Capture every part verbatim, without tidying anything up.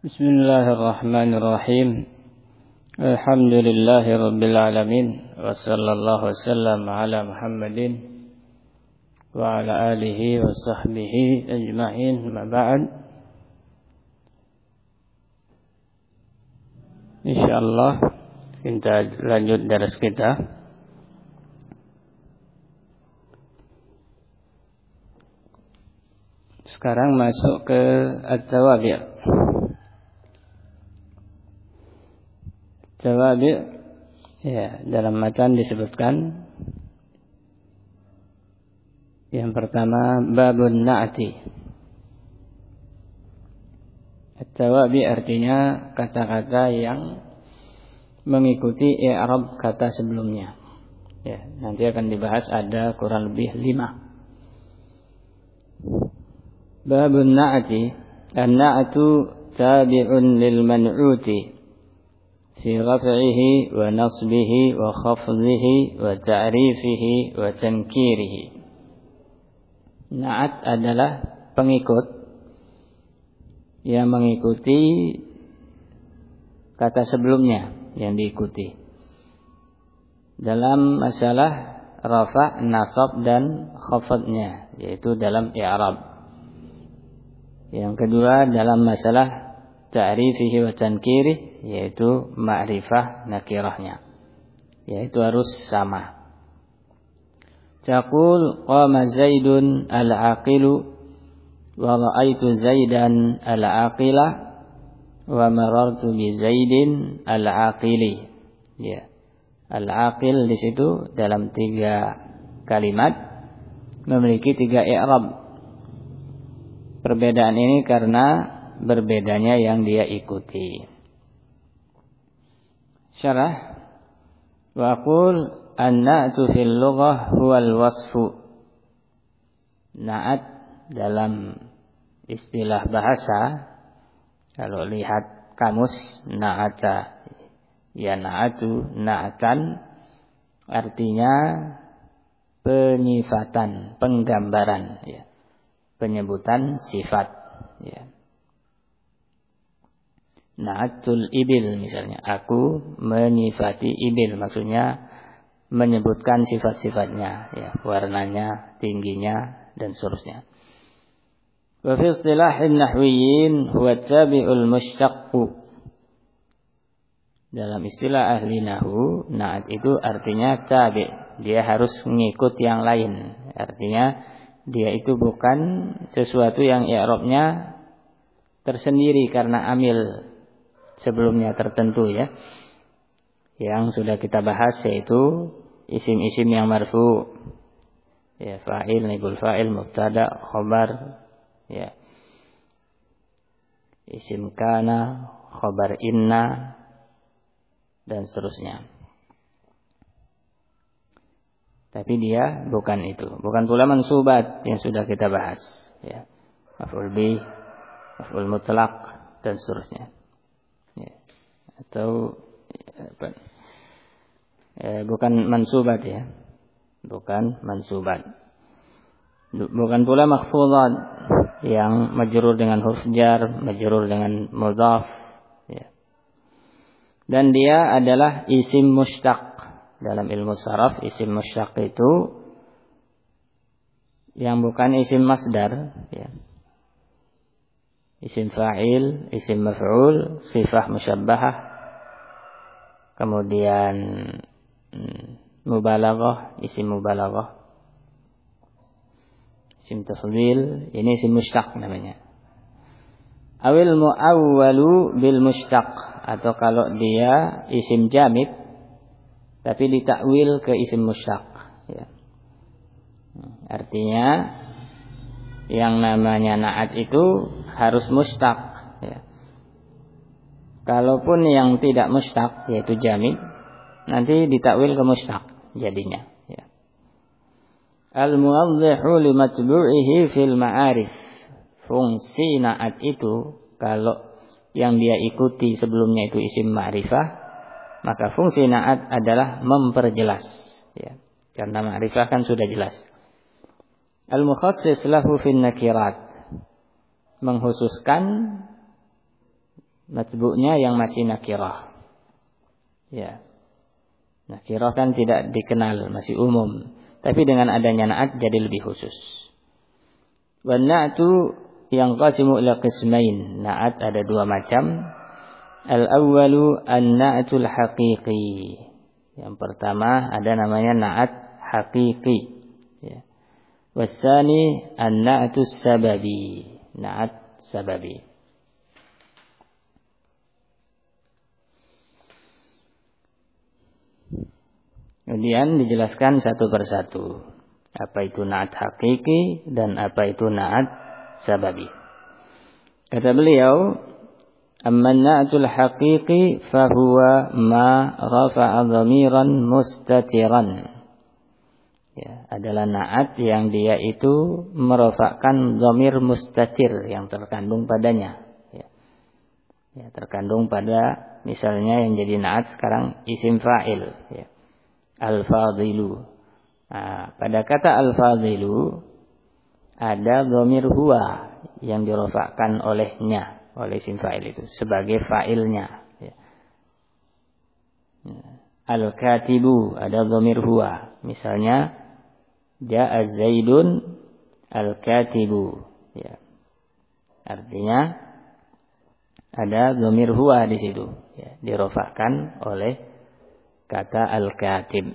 Bismillahirrahmanirrahim. Alhamdulillahi rabbil alamin. Wa sallallahu wasallam ala Muhammadin wa ala alihi wa sahbihi ajma'in. Ma ba'd. Insyaallah kita lanjut daras kita. Sekarang masuk ke at-tawabi'. Tawabi', ya, dalam matan disebutkan yang pertama babun na'ti. At-tawabi' artinya kata-kata yang mengikuti i'rab kata sebelumnya. Ya, nanti akan dibahas, ada kurang lebih lima. Babun na'ti, an-na'tu tabi'un lil man'uti fi raf'ihi wa nasbihi wa khafdihi wa ta'rifihi wa tankirihi. Na'at adalah pengikut yang mengikuti kata sebelumnya yang diikuti dalam masalah rafa', nasab dan khafadnya, yaitu dalam i'rab. Yang kedua dalam masalah ta'rifihi wa tankirih, yaitu ma'rifah nakirahnya, yaitu harus sama. Taqul qama Zaidun al-aqilu wa ra'aitu Zaidan al-aqila wa marartu bi Zaidin al-aqili. Ya. Al-aqil di situ dalam tiga kalimat memiliki tiga i'rab. Perbedaan ini karena berbedanya yang dia ikuti. Syarah. Wa aqul an-na'tu fil lughah huwal wasfu. Na'at dalam istilah bahasa, kalau lihat kamus, na'ata ya na'atu na'atan, artinya penyifatan, penggambaran, ya, penyebutan sifat, ya. Na'atul ibil misalnya, aku menyifati ibil, maksudnya menyebutkan sifat-sifatnya, ya, warnanya, tingginya dan seterusnya. Wa fi istilahin nahwiyyin huwa tabi'ul mushtaqq. Dalam istilah ahli nahwu, na'at itu artinya tabi', dia harus ngikut yang lain. Artinya dia itu bukan sesuatu yang i'rabnya tersendiri karena amil sebelumnya tertentu, ya, yang sudah kita bahas, yaitu isim-isim yang marfu, ya, fa'il, naibul fa'il, mubtada, khabar, ya, isim kana, khabar inna dan seterusnya. Tapi dia bukan itu, bukan pula mansubat yang sudah kita bahas, ya, maf'ul bih, maf'ul mutlaq dan seterusnya. Atau apa, eh, bukan mansubat, ya, bukan mansubat, bukan pula makhfudat yang majrur dengan huruf jar, majrur dengan mudhaf, ya. Dan dia adalah isim mushtaq. Dalam ilmu saraf, isim mushtaq itu yang bukan isim masdar, ya. Isim fa'il, isim maf'ul, sifah musyabbahah, kemudian mubalaghah, isim mubalaghah, isim tafdhil, ini isim mushtaq namanya. Awil mu'awwalu bil mushtaq, atau kalau dia isim jamid tapi ditakwil ke isim mushtaq, ya. Artinya yang namanya na'at itu harus mushtaq, ya. Kalaupun yang tidak mushtaq, yaitu jamid, nanti ditakwil ke mushtaq jadinya, ya. Al-muwadhihu li matbu'ihi fil ma'arif. Fungsi na'at itu, kalau yang dia ikuti sebelumnya itu isim ma'rifah, maka fungsi na'at adalah memperjelas, ya. Karena ma'rifah kan sudah jelas. Al-mukhassis lahu fin nakirat, menghususkan matbu'nya yang masih nakirah. Ya. Nakirah kan tidak dikenal, masih umum. Tapi dengan adanya na'at jadi lebih khusus. Wan na'tu yang qasimu ila qismain. Na'at ada dua macam. Al-awwalu an-na'atul haqiqi. Yang pertama ada namanya na'at haqiqi. Ya. Wassani an-na'atus sababi. Na'at sababi. Kemudian dijelaskan satu persatu. Apa itu na'at hakiki dan apa itu na'at sababi. Kata beliau, amma na'atul hakiki fahuwa ma rafa'a dhamiran mustatiran. Ya, adalah na'at yang dia itu merofakkan dhamir mustatir yang terkandung padanya. Ya. Ya, terkandung pada misalnya yang jadi na'at sekarang isim fa'il. Ya. Al-fadilu. Nah, pada kata al-fadilu ada dhamir huwa yang dirofakkan olehnya, oleh isim fa'il itu sebagai fa'ilnya. Ya. Al-katibu ada dhamir huwa. Misalnya ja'a Zaidun al-katibu. Ya. Artinya ada dhamir huwa di situ, ya, dirofakkan oleh kata al-katib.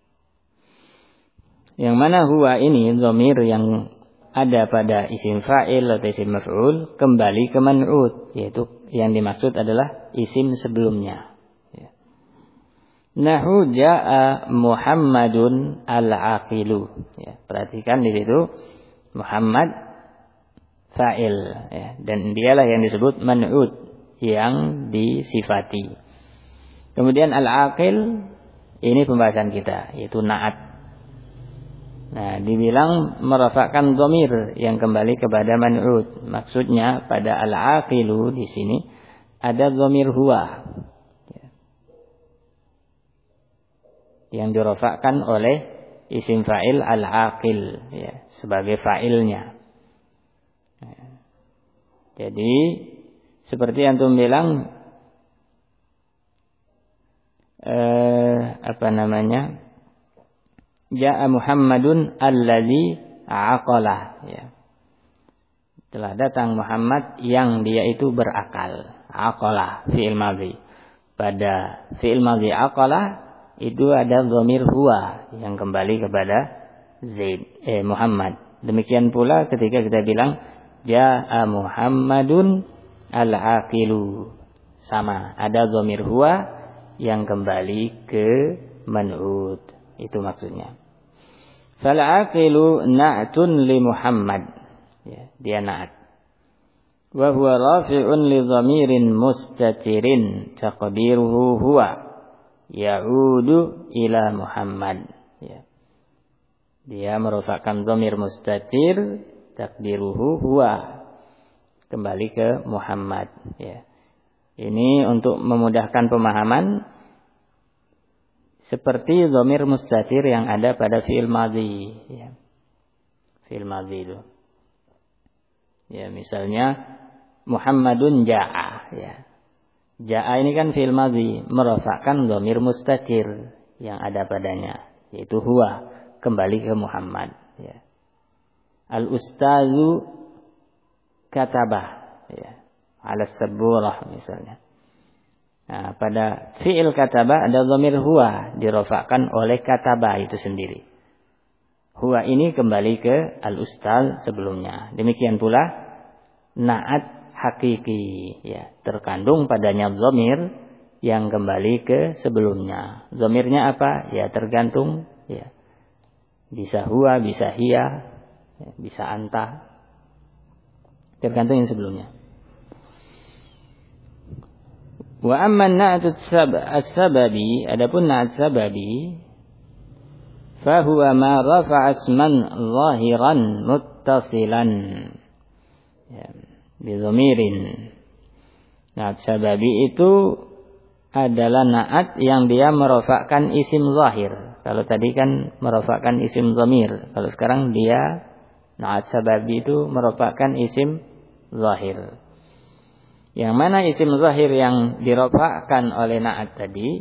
Yang mana huwa ini dhamir yang ada pada isim fa'il atau isim maf'ul kembali ke man'ut, yaitu yang dimaksud adalah isim sebelumnya. Ya. Nahu ja'a Muhammadun al-aqilu. Ya, perhatikan di situ Muhammad fa'il, ya, dan dialah yang disebut man'ut yang disifati. Kemudian al-aqil ini pembahasan kita, yaitu na'at. Nah, dibilang merafakkan dhamir yang kembali kepada man'ut. Maksudnya pada al-aqilu di sini ada dhamir huwa yang dirafakkan oleh isim fa'il al-aqil, ya, sebagai fa'ilnya. Nah, jadi seperti antum bilang Eh, apa namanya? Ja'a Muhammadun alladzi aqala, ya. Telah datang Muhammad yang dia itu berakal. Aqala fi'il madhi. Pada fi'il madhi aqala itu ada dhamir huwa yang kembali kepada Zaid eh Muhammad. Demikian pula ketika kita bilang ja'a Muhammadun al-aqilu, sama, ada dhamir huwa yang kembali ke man'ut. Itu maksudnya. Fal-aqilu na'tun li Muhammad. Ya, dia na'at. Wa huwa rafi'un li dhamirin mustatirin taqdiruhu huwa ya'udu ila Muhammad. Ya. Dia merofakkan dhamir mustatir taqdiruhu huwa, kembali ke Muhammad. Ya. Ini untuk memudahkan pemahaman seperti dhamir mustatir yang ada pada fi'il madhi, ya. Fi'il madhi itu. Ya, misalnya Muhammadun ja'a, ya. Ja'a ini kan fi'il madhi, merofakkan dhamir mustatir yang ada padanya, yaitu huwa, kembali ke Muhammad, ya. Al-ustazu katabah, ya. Ala saburah misalnya. Nah, pada fi'il kataba ada dhamir huwa dirofakkan oleh kataba itu sendiri. Huwa ini kembali ke al-ustaz sebelumnya. Demikian pula na'at hakiki, ya, terkandung padanya dhamir yang kembali ke sebelumnya. Dhamirnya apa? Ya, tergantung, ya. Bisa huwa, bisa hiya, ya, bisa anta. Tergantung yang sebelumnya. Wa amma na'atu as-sababi, adapun na'at sababi, fa huwa ma rafa'a isman zahiran muttasilan, ya, bi dhamirin. Na'at sababi itu adalah na'at yang dia merofakkan isim zahir. Kalau tadi kan merofakkan isim dhamir, kalau sekarang dia na'at sababi itu merofakkan isim zahir. Yang mana isim zahir yang dirafa'kan oleh na'at tadi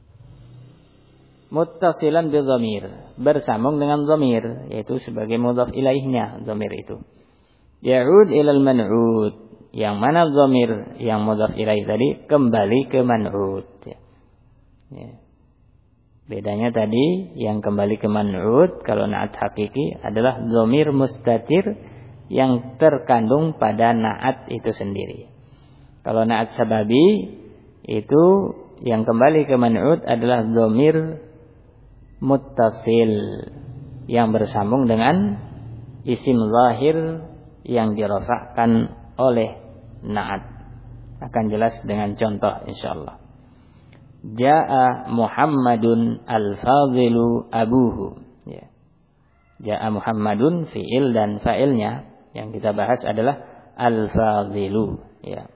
muttasilan bi dhamir, bersambung dengan dhamir, yaitu sebagai mudhaf ilaihnya dhamir itu. Ya'ud ilal man'ud, yang mana dhamir yang mudhaf ilaih tadi kembali ke man'ud. Ya. Ya. Bedanya tadi yang kembali ke man'ud kalau na'at hakiki adalah dhamir mustatir yang terkandung pada na'at itu sendiri. Kalau na'at sababi itu yang kembali ke man'ud adalah dhamir muttasil yang bersambung dengan isim zahir yang dirafa'kan oleh na'at. Akan jelas dengan contoh insyaallah. Ja'a Muhammadun al-fadhilu abuhu. Ya. Ja'a Muhammadun fi'il dan fa'ilnya yang kita bahas adalah al-fadhilu. Ya.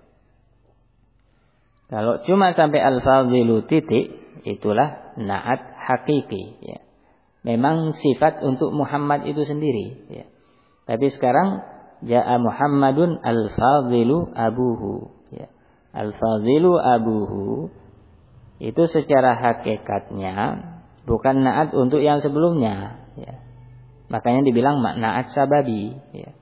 Kalau cuma sampai al-fadhilu titik, itulah na'at hakiki. Ya. Memang sifat untuk Muhammad itu sendiri. Ya. Tapi sekarang ja'a Muhammadun al-fadhilu abuhu. Ya. Al-fadhilu abuhu itu secara hakikatnya bukan na'at untuk yang sebelumnya. Ya. Makanya dibilang na'at sababi. Ya.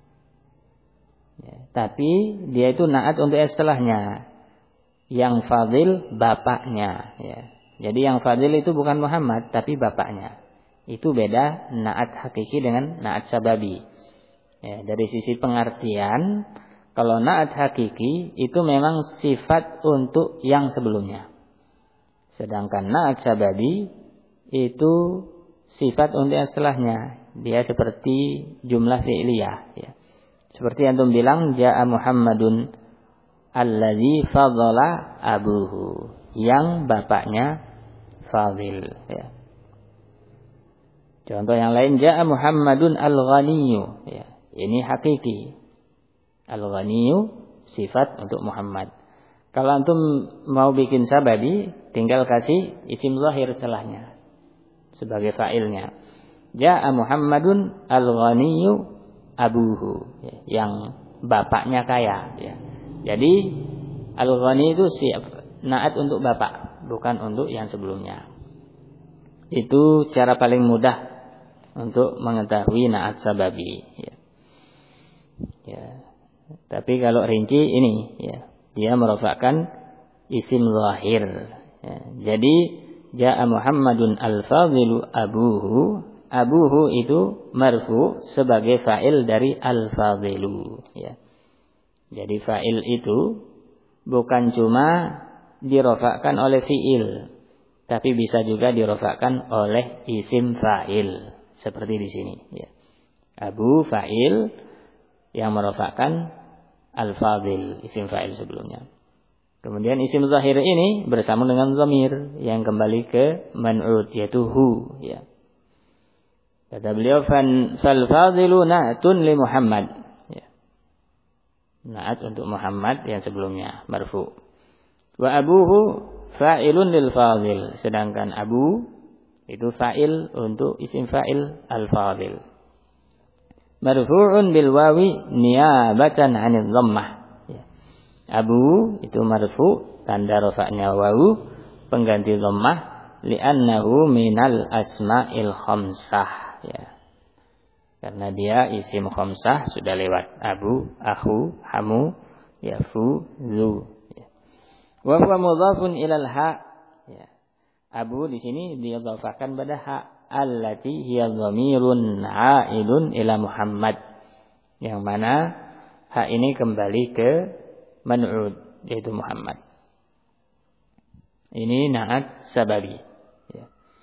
Ya. Tapi dia itu na'at untuk yang setelahnya. Yang fadil bapaknya. Ya. Jadi yang fadil itu bukan Muhammad tapi bapaknya. Itu beda na'at hakiki dengan na'at sababi. Ya, dari sisi pengertian, kalau na'at hakiki itu memang sifat untuk yang sebelumnya. Sedangkan na'at sababi itu sifat untuk yang setelahnya. Dia seperti jumlah fi'liyah. Ya. Seperti antum bilang ja'a Muhammadun alladzi fadhala abuhu, yang bapaknya fadil. Ya. Contoh yang lain ja'a Muhammadun al-ghaniyyu. Ya. Ini hakiki. Al-ghaniyyu sifat untuk Muhammad. Kalau antum mau bikin sababi, tinggal kasih isim zahir setelahnya sebagai fa'ilnya. Ja'a Muhammadun al-ghaniyyu abuhu, ya. Yang bapaknya kaya. Ya. Jadi al-ghani itu siap na'at untuk bapak, bukan untuk yang sebelumnya. Itu cara paling mudah untuk mengetahui na'at sababi. Ya. Ya. Tapi kalau rinci ini, ya, dia merofakkan isim zahir. Ya. Jadi ja'a Muhammadun al-fadhilu abuhu. Abuhu itu marfu sebagai fa'il dari al-fadhilu. Ya. Jadi fa'il itu bukan cuma dirofakkan oleh fi'il, tapi bisa juga dirofakkan oleh isim fa'il. Seperti di sini. Ya. Abu fa'il yang merofakkan al-fadhil, isim fa'il sebelumnya. Kemudian isim zahir ini bersama dengan dhamir yang kembali ke man'ud, yaitu hu. Ya. Kata beliau, fal-fadhilu na'tun li Muhammad. Na'at untuk Muhammad yang sebelumnya marfu. Wa abuhu fa'ilun lil fadil, sedangkan abu itu fa'il untuk isim fa'il al-fadil. Marfu'un bil wawi niyabatan 'anil dhammah. Ya. Abu itu marfu, tanda rafa'nya wawu, pengganti dhammah, li'annahu minal asma'il khamsah. Ya. Karena dia isim khamsah sudah lewat. Abu, akhu, hamu, yafu, zu. Ya. Wa huwa mudhafun ilal ha. Ya. Abu di sini didhafahkan pada ha, allati hiya dhamirun a'idun ila Muhammad. Yang mana ha ini kembali ke man'ud, yaitu Muhammad. Ini na'at sababi. Ya.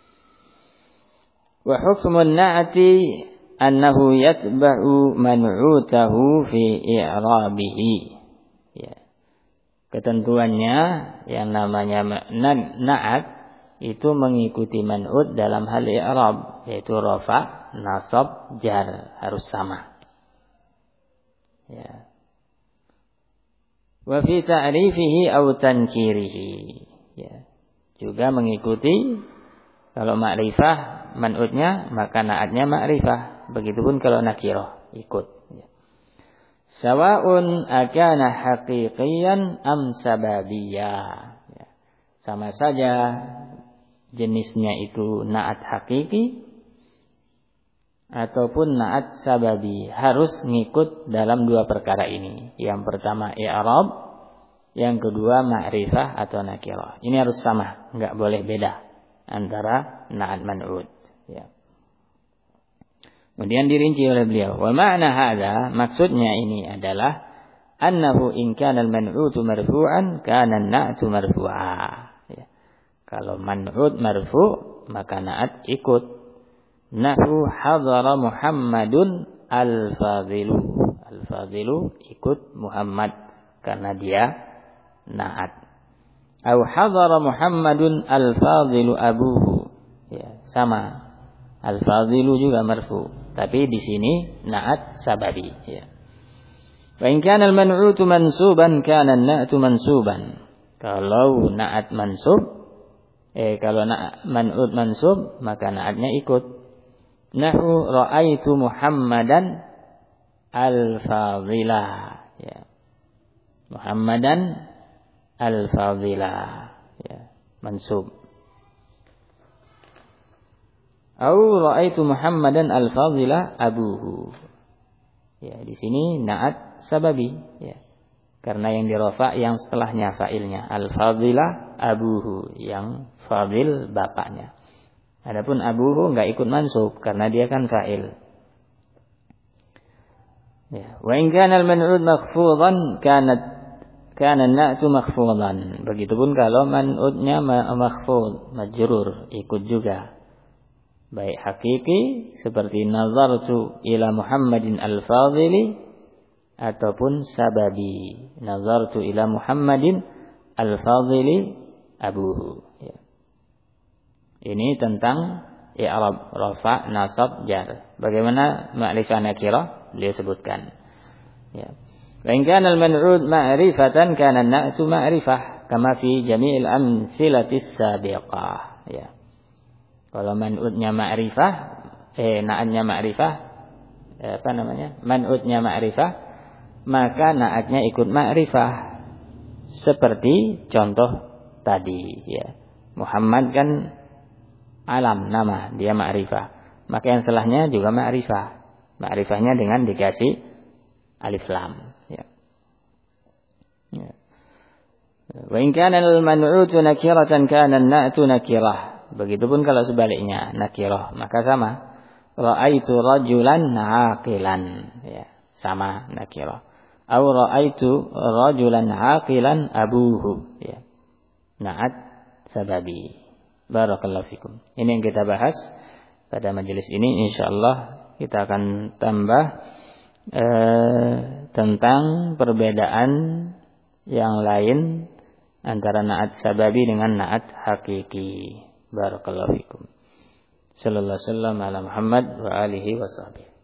Wa hukmun na'ati annahu yatba'u man'utahu fi i'rabihi. Ya. Ketentuannya yang namanya na'at itu mengikuti man'ud dalam hal i'rab, yaitu rafa, nasab, jar, harus sama. Ya. Wa fi ta'rifihi aw tankirihi. Ya. Juga mengikuti kalau ma'rifah man'udnya maka na'atnya ma'rifah. Begitupun kalau nakirah ikut. Sawa'un akana haqiqiyan am sababiyya. Sama saja jenisnya itu na'at hakiki ataupun na'at sababi, harus ngikut dalam dua perkara ini. Yang pertama i'rab, yang kedua ma'rifah atau nakirah. Ini harus sama, enggak boleh beda antara na'at man'ud, ya. Kemudian dirinci oleh beliau, wa ma'na hadza, maksudnya ini adalah annahu in kana al-man'utu marfu'an kana an-na'tu marfu'a. Ya. Kalau man'ut marfu' maka na'at ikut. Nahu hadara Muhammadun al-fadilu. Al-fadilu ikut Muhammad karena dia na'at. Au hadara Muhammadun al-fadilu abuhu. Ya, sama. Al-fadilu juga marfu', tapi di sini na'at sababi, ya. Wa in kana al-man'utu mansuban kana an-na'tu mansuban. Kalau na'at mansub, eh kalau na' man'ut mansub, maka na'atnya ikut. Nahu ra'aitu Muhammadan al-fadilah, ya. Muhammadan al-fadilah, ya, mansub. Au ra'aitu Muhammadan al-fadilah abuhu. Ya, di sini na'at sababi, ya. Karena yang dirafa yang setelahnya fa'ilnya, al-fadilah abuhu, yang fadil bapaknya. Adapun abuhu enggak ikut mansub karena dia kan fa'il. Ya, wa in kana al-man'ud makhfudan kanat kana an-na'tu makhfudan. Begitupun kalau man'udnya makhfud, majrur, ikut juga. Baik hakiki seperti nazartu ila Muhammadin al-fadili ataupun sababi nazartu ila Muhammadin al-fadili abuhu, ya. Ini tentang i'rab, rafa, nasab, jar. Bagaimana ma'rifah nakirah dia sebutkan, ya. Wa in kana al-man'ud ma'rifatan kana an-na'tu ma'rifah kama fi jami'il amthilati as-sabiqah, ya. Kalau man'udnya ma'rifah, eh na'atnya ma'rifah, eh, apa namanya? Man'udnya ma'rifah, maka na'atnya ikut ma'rifah. Seperti contoh tadi, ya. Muhammad kan alam, nama, dia ma'rifah. Maka yang setelahnya juga ma'rifah. Ma'rifahnya dengan dikasih alif lam, ya. Ya. Wa in kana al-man'utu nakiratan kana an-na'tu nakirah. Begitupun kalau sebaliknya nakirah, maka sama. Ra'aitu rajulan aqilan, ya, sama nakirah. Au ra'aitu rajulan aqilan abuhu, ya. Na'at sababi. Barakallahu fikum. Ini yang kita bahas pada majelis ini. Insyaallah kita akan tambah eh, tentang perbedaan yang lain antara na'at sababi dengan na'at hakiki. Barakallahu fikum. Sallallahu alaihi wasallam ala Muhammad wa alihi wa sahbihi.